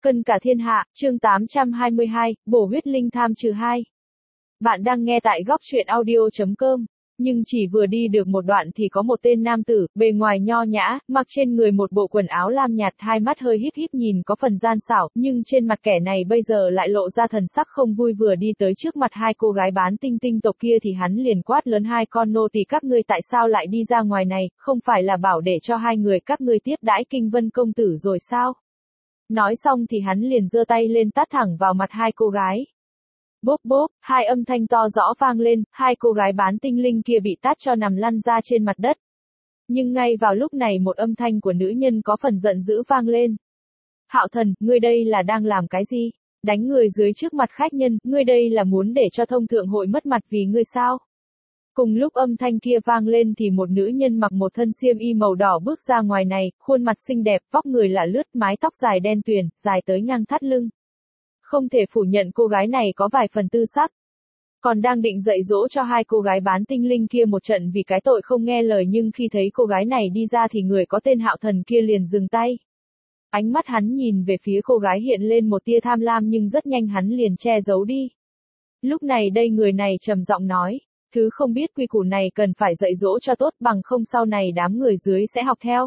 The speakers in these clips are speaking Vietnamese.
Cân cả thiên hạ, chương 822, bổ huyết linh tham trừ 2. Bạn đang nghe tại góc truyện audio.com. Nhưng chỉ vừa đi được một đoạn thì có một tên nam tử, bề ngoài nho nhã, mặc trên người một bộ quần áo lam nhạt, hai mắt hơi híp híp nhìn có phần gian xảo, nhưng trên mặt kẻ này bây giờ lại lộ ra thần sắc không vui. Vừa đi tới trước mặt hai cô gái bán tinh tinh tộc kia thì hắn liền quát lớn: hai con nô tỳ các ngươi tại sao lại đi ra ngoài này, không phải là bảo để cho hai người các ngươi tiếp đãi Kinh Vân công tử rồi sao? Nói xong thì hắn liền giơ tay lên tát thẳng vào mặt hai cô gái. Bốp bốp, hai âm thanh to rõ vang lên, hai cô gái bán tinh linh kia bị tát cho nằm lăn ra trên mặt đất. Nhưng ngay vào lúc này một âm thanh của nữ nhân có phần giận dữ vang lên. Hạo Thần, ngươi đây là đang làm cái gì? Đánh người dưới trước mặt khách nhân, ngươi đây là muốn để cho thông thượng hội mất mặt vì ngươi sao? Cùng lúc âm thanh kia vang lên thì một nữ nhân mặc một thân xiêm y màu đỏ bước ra ngoài này, khuôn mặt xinh đẹp, vóc người là lướt, mái tóc dài đen tuyền, dài tới ngang thắt lưng. Không thể phủ nhận cô gái này có vài phần tư sắc. Còn đang định dạy dỗ cho hai cô gái bán tinh linh kia một trận vì cái tội không nghe lời, nhưng khi thấy cô gái này đi ra thì người có tên Hạo Thần kia liền dừng tay. Ánh mắt hắn nhìn về phía cô gái hiện lên một tia tham lam nhưng rất nhanh hắn liền che giấu đi. Lúc này đây người này trầm giọng nói. Thứ không biết quy củ này cần phải dạy dỗ cho tốt, bằng không sau này đám người dưới sẽ học theo.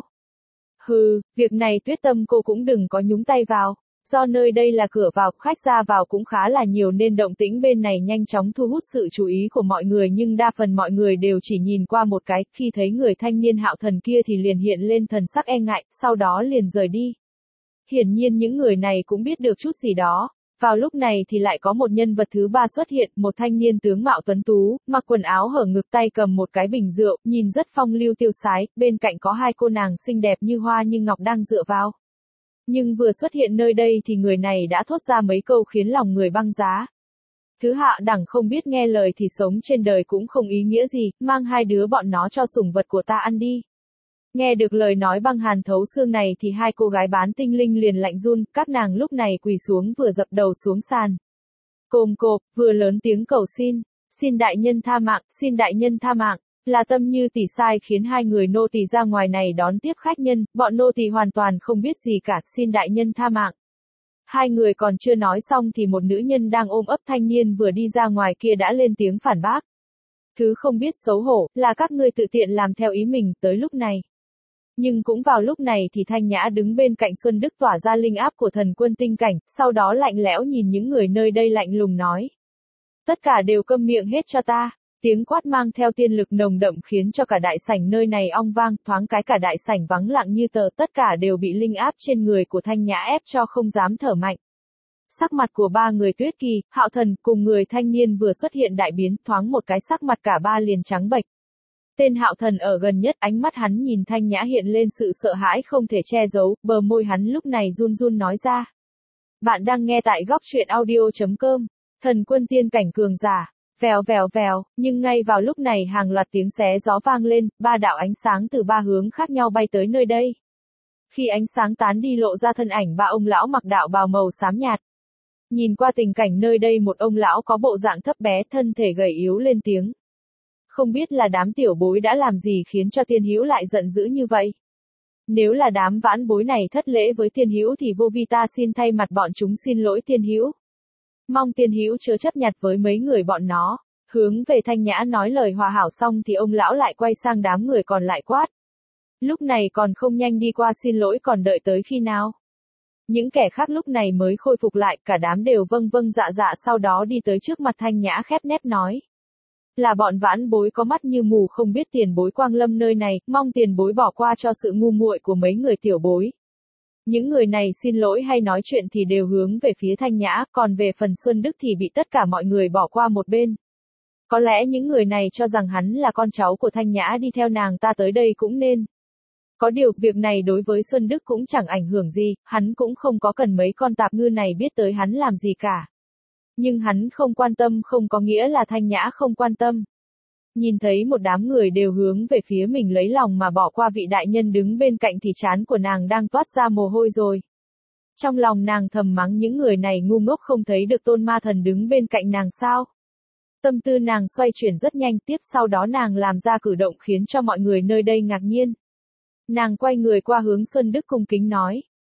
Hừ, việc này Tuyết Tâm cô cũng đừng có nhúng tay vào. Do nơi đây là cửa vào, khách ra vào cũng khá là nhiều nên động tĩnh bên này nhanh chóng thu hút sự chú ý của mọi người, nhưng đa phần mọi người đều chỉ nhìn qua một cái, khi thấy người thanh niên Hạo Thần kia thì liền hiện lên thần sắc e ngại, sau đó liền rời đi. Hiển nhiên những người này cũng biết được chút gì đó. Vào lúc này thì lại có một nhân vật thứ ba xuất hiện, một thanh niên tướng mạo tuấn tú, mặc quần áo hở ngực, tay cầm một cái bình rượu, nhìn rất phong lưu tiêu sái, bên cạnh có hai cô nàng xinh đẹp như hoa như ngọc đang dựa vào. Nhưng vừa xuất hiện nơi đây thì người này đã thốt ra mấy câu khiến lòng người băng giá. Thứ hạ đẳng không biết nghe lời thì sống trên đời cũng không ý nghĩa gì, mang hai đứa bọn nó cho sủng vật của ta ăn đi. Nghe được lời nói băng hàn thấu xương này thì hai cô gái bán tinh linh liền lạnh run, các nàng lúc này quỳ xuống vừa dập đầu xuống sàn. Cồm cộp, vừa lớn tiếng cầu xin, xin đại nhân tha mạng, xin đại nhân tha mạng, là Tâm Như tỷ sai khiến hai người nô tỳ ra ngoài này đón tiếp khách nhân, bọn nô tỳ hoàn toàn không biết gì cả, xin đại nhân tha mạng. Hai người còn chưa nói xong thì một nữ nhân đang ôm ấp thanh niên vừa đi ra ngoài kia đã lên tiếng phản bác. Thứ không biết xấu hổ, là các ngươi tự tiện làm theo ý mình, tới lúc này. Nhưng cũng vào lúc này thì Thanh Nhã đứng bên cạnh Xuân Đức tỏa ra linh áp của thần quân tinh cảnh, sau đó lạnh lẽo nhìn những người nơi đây lạnh lùng nói. Tất cả đều câm miệng hết cho ta. Tiếng quát mang theo tiên lực nồng đậm khiến cho cả đại sảnh nơi này ong vang, thoáng cái cả đại sảnh vắng lặng như tờ, tất cả đều bị linh áp trên người của Thanh Nhã ép cho không dám thở mạnh. Sắc mặt của ba người Tuyết Kỳ, Hạo Thần cùng người thanh niên vừa xuất hiện đại biến, thoáng một cái sắc mặt cả ba liền trắng bệch. Tên Hạo Thần ở gần nhất, ánh mắt hắn nhìn Thanh Nhã hiện lên sự sợ hãi không thể che giấu, bờ môi hắn lúc này run run nói ra. Bạn đang nghe tại góc truyện audio.com, thần quân tiên cảnh cường giả. Vèo vèo vèo, nhưng ngay vào lúc này hàng loạt tiếng xé gió vang lên, ba đạo ánh sáng từ ba hướng khác nhau bay tới nơi đây. Khi ánh sáng tán đi lộ ra thân ảnh ba ông lão mặc đạo bào màu xám nhạt. Nhìn qua tình cảnh nơi đây, một ông lão có bộ dạng thấp bé, thân thể gầy yếu lên tiếng. Không biết là đám tiểu bối đã làm gì khiến cho tiên hữu lại giận dữ như vậy? Nếu là đám vãn bối này thất lễ với tiên hữu thì vô vi ta xin thay mặt bọn chúng xin lỗi tiên hữu. Mong tiên hữu chớ chấp nhặt với mấy người bọn nó. Hướng về Thanh Nhã nói lời hòa hảo xong thì ông lão lại quay sang đám người còn lại quát. Lúc này còn không nhanh đi qua xin lỗi, còn đợi tới khi nào? Những kẻ khác lúc này mới khôi phục lại, cả đám đều vâng vâng dạ dạ, sau đó đi tới trước mặt Thanh Nhã khép nép nói. Là bọn vãn bối có mắt như mù không biết tiền bối quang lâm nơi này, mong tiền bối bỏ qua cho sự ngu muội của mấy người tiểu bối. Những người này xin lỗi hay nói chuyện thì đều hướng về phía Thanh Nhã, còn về phần Xuân Đức thì bị tất cả mọi người bỏ qua một bên. Có lẽ những người này cho rằng hắn là con cháu của Thanh Nhã đi theo nàng ta tới đây cũng nên. Có điều, việc này đối với Xuân Đức cũng chẳng ảnh hưởng gì, hắn cũng không có cần mấy con tạp ngư này biết tới hắn làm gì cả. Nhưng hắn không quan tâm không có nghĩa là Thanh Nhã không quan tâm. Nhìn thấy một đám người đều hướng về phía mình lấy lòng mà bỏ qua vị đại nhân đứng bên cạnh thì trán của nàng đang toát ra mồ hôi rồi. Trong lòng nàng thầm mắng những người này ngu ngốc, không thấy được Tôn Ma Thần đứng bên cạnh nàng sao? Tâm tư nàng xoay chuyển rất nhanh, tiếp sau đó nàng làm ra cử động khiến cho mọi người nơi đây ngạc nhiên. Nàng quay người qua hướng Xuân Đức cung kính nói,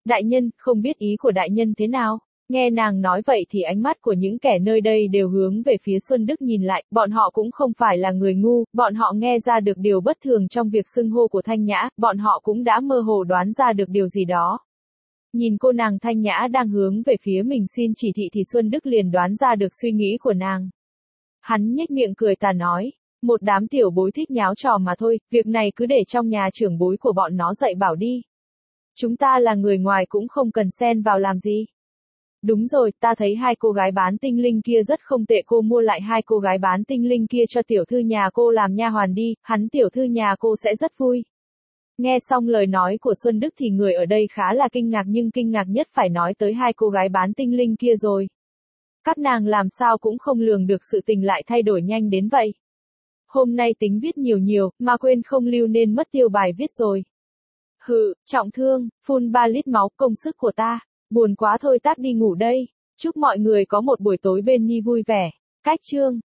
Đại nhân, không biết ý của đại nhân thế nào? Nghe nàng nói vậy thì ánh mắt của những kẻ nơi đây đều hướng về phía Xuân Đức nhìn lại, bọn họ cũng không phải là người ngu, bọn họ nghe ra được điều bất thường trong việc xưng hô của Thanh Nhã, bọn họ cũng đã mơ hồ đoán ra được điều gì đó. Nhìn cô nàng Thanh Nhã đang hướng về phía mình xin chỉ thị thì Xuân Đức liền đoán ra được suy nghĩ của nàng. Hắn nhếch miệng cười tà nói, một đám tiểu bối thích nháo trò mà thôi, việc này cứ để trong nhà trưởng bối của bọn nó dạy bảo đi. Chúng ta là người ngoài cũng không cần xen vào làm gì. Đúng rồi, ta thấy hai cô gái bán tinh linh kia rất không tệ, cô mua lại hai cô gái bán tinh linh kia cho tiểu thư nhà cô làm nha hoàn đi, hắn tiểu thư nhà cô sẽ rất vui. Nghe xong lời nói của Xuân Đức thì người ở đây khá là kinh ngạc, nhưng kinh ngạc nhất phải nói tới hai cô gái bán tinh linh kia rồi. Các nàng làm sao cũng không lường được sự tình lại thay đổi nhanh đến vậy. Hôm nay tính viết nhiều mà quên không lưu nên mất tiêu bài viết rồi. Hừ, trọng thương, phun 3 lít máu, công sức của ta. Buồn quá thôi, tác đi ngủ đây. Chúc mọi người có một buổi tối bên ni vui vẻ. Cách chương